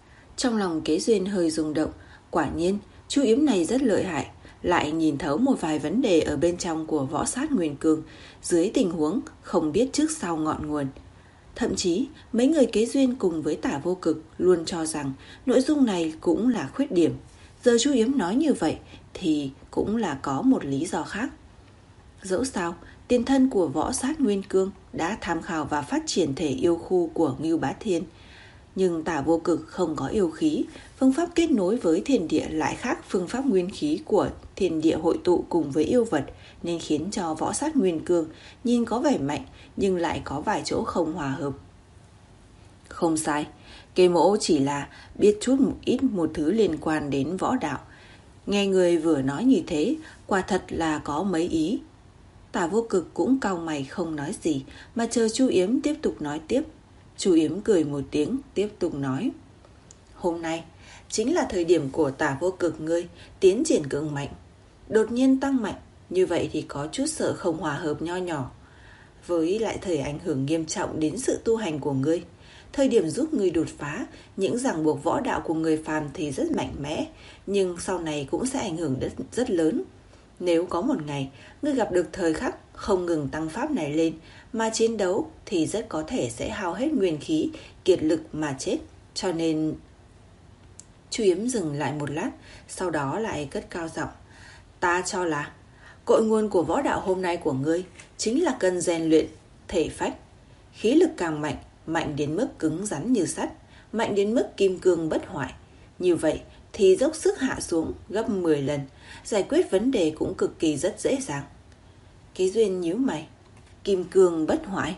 Trong lòng Kế Duyên hơi rung động. Quả nhiên Chu Yếm này rất lợi hại, lại nhìn thấu một vài vấn đề ở bên trong của võ sát nguyên cương, dưới tình huống không biết trước sau ngọn nguồn. Thậm chí mấy người Kế Duyên cùng với Tả Vô Cực luôn cho rằng nội dung này cũng là khuyết điểm. Giờ Chu Yếm nói như vậy thì cũng là có một lý do khác. Dẫu sao, tiền thân của võ sát nguyên cương đã tham khảo và phát triển thể yêu khu của Ngưu Bá Thiên. Nhưng Tả Vô Cực không có yêu khí, phương pháp kết nối với thiên địa lại khác phương pháp nguyên khí của thiên địa hội tụ cùng với yêu vật, nên khiến cho võ sát nguyên cương nhìn có vẻ mạnh nhưng lại có vài chỗ không hòa hợp. Không sai, Kế Mỗ chỉ là biết chút một ít một thứ liên quan đến võ đạo. Nghe người vừa nói như thế, quả thật là có mấy ý. Tả Vô Cực cũng cau mày không nói gì, mà chờ Chu Yếm tiếp tục nói tiếp. Chu Yếm cười một tiếng, tiếp tục nói. Hôm nay chính là thời điểm của Tả Vô Cực ngươi tiến triển cường mạnh. Đột nhiên tăng mạnh, như vậy thì có chút sợ không hòa hợp nho nhỏ. Với lại thời ảnh hưởng nghiêm trọng đến sự tu hành của ngươi. Thời điểm giúp ngươi đột phá, những ràng buộc võ đạo của người phàm thì rất mạnh mẽ, nhưng sau này cũng sẽ ảnh hưởng rất, rất lớn. Nếu có một ngày, ngươi gặp được thời khắc không ngừng tăng pháp này lên, mà chiến đấu thì rất có thể sẽ hao hết nguyên khí, kiệt lực mà chết. Cho nên... Chu Yếm dừng lại một lát, sau đó lại cất cao giọng. Ta cho là cội nguồn của võ đạo hôm nay của ngươi chính là cần rèn luyện thể phách. Khí lực càng mạnh, mạnh đến mức cứng rắn như sắt, mạnh đến mức kim cương bất hoại. Như vậy thì dốc sức hạ xuống gấp mười lần, giải quyết vấn đề cũng cực kỳ rất dễ dàng. Kế Duyên nhíu mày. Kim cương bất hoại?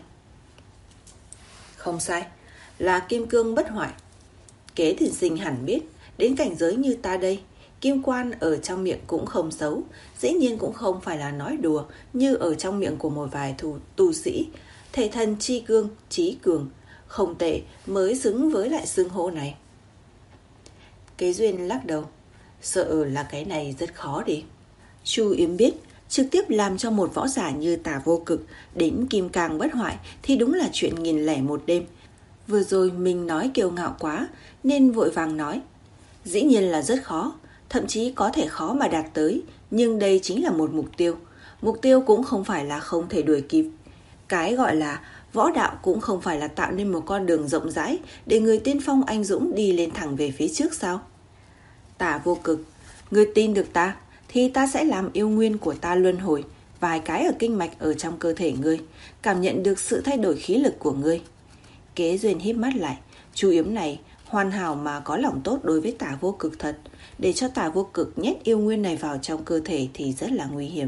Không sai, là kim cương bất hoại. Kế Tiên Sinh hẳn biết, đến cảnh giới như ta đây, kim quan ở trong miệng cũng không xấu, dĩ nhiên cũng không phải là nói đùa như ở trong miệng của một vài tu, tu sĩ. Thể thần chi cương, trí cường, không tệ mới xứng với lại xưng hô này. Kế Duyên lắc đầu. Sợ là cái này rất khó đi. Chu Yếm biết, trực tiếp làm cho một võ giả như Tả Vô Cực đến kim cang bất hoại thì đúng là chuyện nghìn lẻ một đêm. Vừa rồi mình nói kiêu ngạo quá nên vội vàng nói. Dĩ nhiên là rất khó, thậm chí có thể khó mà đạt tới, nhưng đây chính là một mục tiêu. Mục tiêu cũng không phải là không thể đuổi kịp. Cái gọi là võ đạo cũng không phải là tạo nên một con đường rộng rãi để người tiên phong anh dũng đi lên thẳng về phía trước sao? Tả Vô Cực, ngươi tin được ta thì ta sẽ làm yêu nguyên của ta luân hồi vài cái ở kinh mạch ở trong cơ thể ngươi, cảm nhận được sự thay đổi khí lực của ngươi. Kế Duyên híp mắt lại, Chu Yếm này hoàn hảo mà có lòng tốt đối với Tả Vô Cực thật. Để cho Tả Vô Cực nhét yêu nguyên này vào trong cơ thể thì rất là nguy hiểm.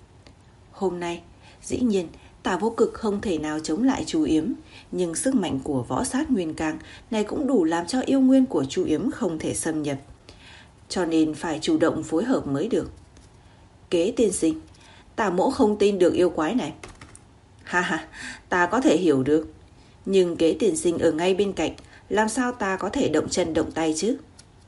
Hôm nay, dĩ nhiên Tả Vô Cực không thể nào chống lại Chu Yếm, nhưng sức mạnh của võ sát nguyên cang này cũng đủ làm cho yêu nguyên của Chu Yếm không thể xâm nhập. Cho nên phải chủ động phối hợp mới được. Kế Tiên Sinh, Tả Mỗ không tin được yêu quái này. Ha ha, ta có thể hiểu được. Nhưng Kế Tiên Sinh ở ngay bên cạnh, làm sao ta có thể động chân động tay chứ?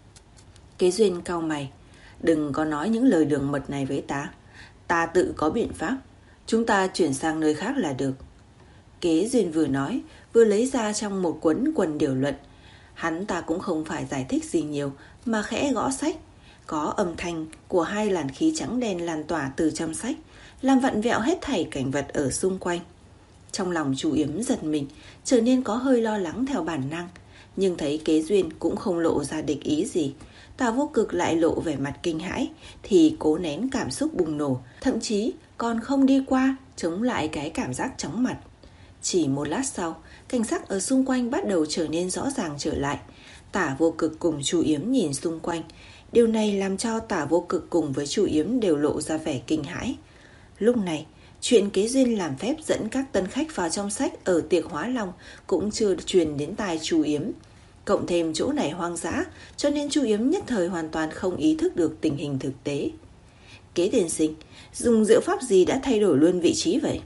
Kế Duyên cau mày. Đừng có nói những lời đường mật này với ta. Ta tự có biện pháp. Chúng ta chuyển sang nơi khác là được. Kế Duyên vừa nói, vừa lấy ra trong một cuốn quần điều luận. Hắn ta cũng không phải giải thích gì nhiều, mà khẽ gõ sách. Có âm thanh của hai làn khí trắng đen lan tỏa từ trong sách, làm vặn vẹo hết thảy cảnh vật ở xung quanh. Trong lòng Chu Yếm giật mình, trở nên có hơi lo lắng theo bản năng. Nhưng thấy Kế Duyên cũng không lộ ra địch ý gì, Tả Vô Cực lại lộ vẻ mặt kinh hãi, thì cố nén cảm xúc bùng nổ, thậm chí còn không đi qua chống lại cái cảm giác chóng mặt. Chỉ một lát sau, cảnh sắc ở xung quanh bắt đầu trở nên rõ ràng trở lại. Tả Vô Cực cùng Chu Yếm nhìn xung quanh. Điều này làm cho Tả Vô Cực cùng với Chu Yếm đều lộ ra vẻ kinh hãi. Lúc này, chuyện Kế Duyên làm phép dẫn các tân khách vào trong sách ở tiệc Hóa Long cũng chưa truyền đến tai Chu Yếm. Cộng thêm chỗ này hoang dã, cho nên Chu Yếm nhất thời hoàn toàn không ý thức được tình hình thực tế. Kế Tiên Sinh, dùng diệu pháp gì đã thay đổi luôn vị trí vậy?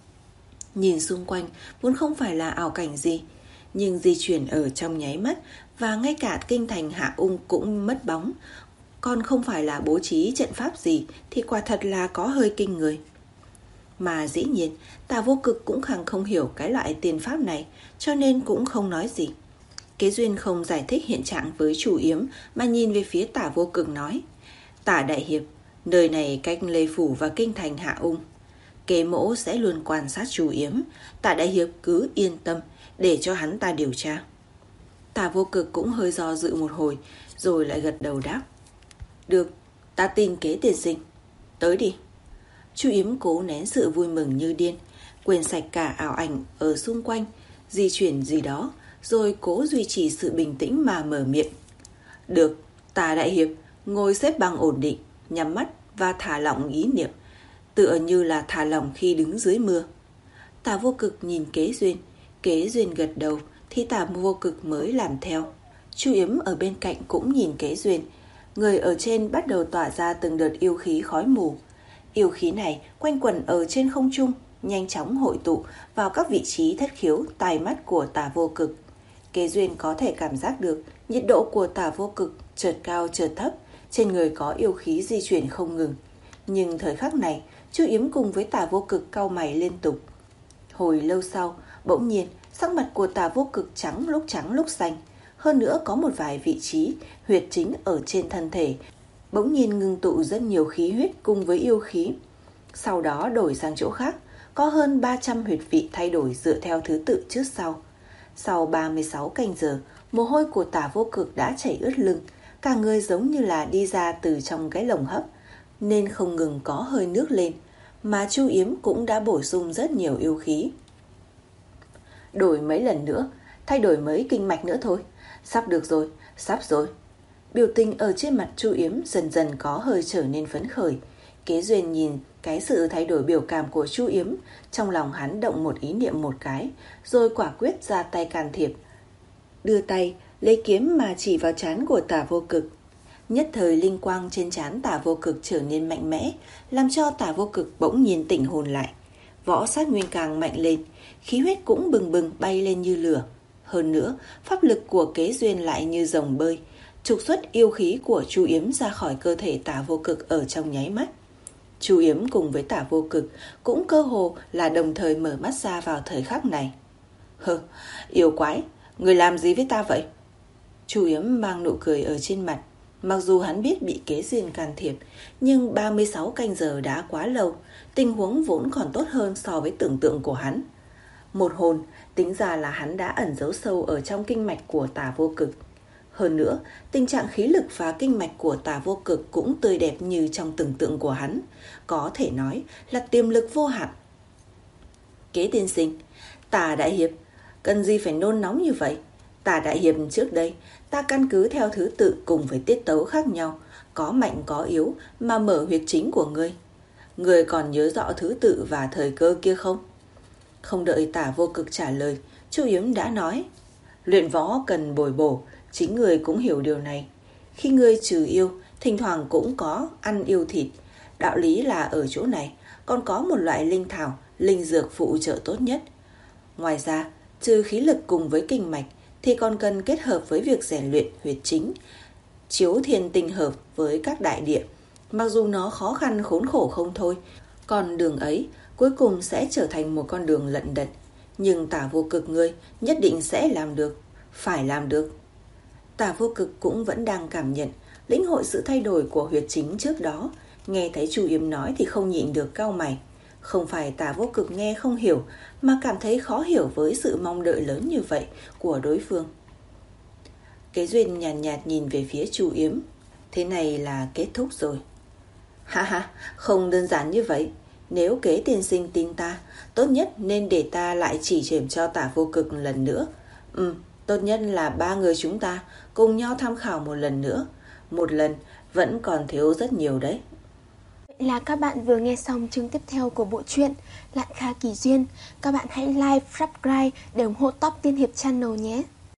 Nhìn xung quanh vốn không phải là ảo cảnh gì, nhưng di chuyển ở trong nháy mắt, và ngay cả kinh thành Hạ Ung cũng mất bóng. Còn không phải là bố trí trận pháp gì thì quả thật là có hơi kinh người. Mà dĩ nhiên Tả Vô Cực cũng càng không hiểu cái loại tiền pháp này, cho nên cũng không nói gì. Kế Duyên không giải thích hiện trạng với Chu Yếm mà nhìn về phía Tả Vô Cực nói: Tả đại hiệp, nơi này cách Lê Phủ và kinh thành Hạ Ung. Kế mỗ sẽ luôn quan sát Chu Yếm, Tả đại hiệp cứ yên tâm để cho hắn ta điều tra. Tả Vô Cực cũng hơi do dự một hồi, rồi lại gật đầu đáp: Được, ta tin Kế tiên sinh. Tới đi. Chu Yếm cố nén sự vui mừng như điên, quên sạch cả ảo ảnh ở xung quanh, di chuyển gì đó, rồi cố duy trì sự bình tĩnh mà mở miệng. Được, Tả đại hiệp, ngồi xếp bằng ổn định, nhắm mắt và thả lỏng ý niệm, tựa như là thả lỏng khi đứng dưới mưa. Tả Vô Cực nhìn Kế Duyên, Kế Duyên gật đầu thì Tả Vô Cực mới làm theo. Chu Yếm ở bên cạnh cũng nhìn Kế Duyên. Người ở trên bắt đầu tỏa ra từng đợt yêu khí khói mù. Yêu khí này quanh quẩn ở trên không trung, nhanh chóng hội tụ vào các vị trí thất khiếu, tai mắt của Tả Vô Cực. Kế Duyên có thể cảm giác được nhiệt độ của Tả Vô Cực chợt cao chợt thấp, trên người có yêu khí di chuyển không ngừng. Nhưng thời khắc này, Chu Yếm cùng với Tả Vô Cực cau mày liên tục. Hồi lâu sau, bỗng nhiên sắc mặt của Tả Vô Cực trắng lúc trắng lúc xanh. Hơn nữa có một vài vị trí huyệt chính ở trên thân thể bỗng nhiên ngưng tụ rất nhiều khí huyết cùng với yêu khí. Sau đó đổi sang chỗ khác, có hơn ba trăm huyệt vị thay đổi dựa theo thứ tự trước sau. Sau ba mươi sáu canh giờ, mồ hôi của Tả Vô Cực đã chảy ướt lưng, cả người giống như là đi ra từ trong cái lồng hấp, nên không ngừng có hơi nước lên, mà Chu Yếm cũng đã bổ sung rất nhiều yêu khí. Đổi mấy lần nữa, thay đổi mấy kinh mạch nữa thôi, sắp được rồi, sắp rồi. Biểu tình ở trên mặt Chu Yếm dần dần có hơi trở nên phấn khởi. Kế Duyên nhìn cái sự thay đổi biểu cảm của Chu Yếm, trong lòng hắn động một ý niệm một cái, rồi quả quyết ra tay can thiệp. Đưa tay lấy kiếm mà chỉ vào trán của Tả Vô Cực. Nhất thời linh quang trên trán Tả Vô Cực trở nên mạnh mẽ, làm cho Tả Vô Cực bỗng nhiên tỉnh hồn lại. Võ sát nguyên càng mạnh lên, khí huyết cũng bừng bừng bay lên như lửa. Hơn nữa, pháp lực của Kế Duyên lại như rồng bơi, trục xuất yêu khí của Chu Yếm ra khỏi cơ thể Tả Vô Cực ở trong nháy mắt. Chu Yếm cùng với Tả Vô Cực cũng cơ hồ là đồng thời mở mắt ra vào thời khắc này. Hừ, yêu quái, người làm gì với ta vậy? Chu Yếm mang nụ cười ở trên mặt. Mặc dù hắn biết bị Kế Duyên can thiệp, nhưng ba mươi sáu canh giờ đã quá lâu, tình huống vốn còn tốt hơn so với tưởng tượng của hắn. Một hồn, tính ra là hắn đã ẩn giấu sâu ở trong kinh mạch của Tả Vô Cực. Hơn nữa, tình trạng khí lực và kinh mạch của Tả Vô Cực cũng tươi đẹp như trong tưởng tượng của hắn, có thể nói là tiềm lực vô hạn. Kế tiên sinh, Tả đại hiệp, cần gì phải nôn nóng như vậy? Tả đại hiệp, trước đây ta căn cứ theo thứ tự cùng với tiết tấu khác nhau, có mạnh có yếu mà mở huyệt chính của ngươi. Ngươi còn nhớ rõ thứ tự và thời cơ kia không? Không đợi Tả Vô Cực trả lời, Chu Yếm đã nói: Luyện võ cần bồi bổ, chính người cũng hiểu điều này. Khi ngươi trừ yêu, thỉnh thoảng cũng có ăn yêu thịt. Đạo lý là ở chỗ này, còn có một loại linh thảo, linh dược phụ trợ tốt nhất. Ngoài ra, trừ khí lực cùng với kinh mạch, thì còn cần kết hợp với việc rèn luyện huyệt chính, chiếu thiên tinh hợp với các đại địa. Mặc dù nó khó khăn khốn khổ không thôi, còn đường ấy cuối cùng sẽ trở thành một con đường lận đận. Nhưng Tả Vô Cực ngươi nhất định sẽ làm được, phải làm được. Tả Vô Cực cũng vẫn đang cảm nhận, lĩnh hội sự thay đổi của huyệt chính trước đó. Nghe thấy Chu Yếm nói thì không nhịn được cau mày. Không phải Tả Vô Cực nghe không hiểu, mà cảm thấy khó hiểu với sự mong đợi lớn như vậy của đối phương. Kế Duyên nhàn nhạt, nhạt nhìn về phía Chu Yếm. Thế này là kết thúc rồi. Ha ha, không đơn giản như vậy. Nếu Kế tiên sinh tin ta, tốt nhất nên để ta lại chỉ điểm cho Tả Vô Cực lần nữa. Ừ, tốt nhất là ba người chúng ta cùng nhau tham khảo một lần nữa. Một lần vẫn còn thiếu rất nhiều đấy. Vậy là các bạn vừa nghe xong chương tiếp theo của bộ truyện Lạn Kha Kỳ Duyên. Các bạn hãy like, subscribe để ủng hộ Top Tiên Hiệp Channel nhé.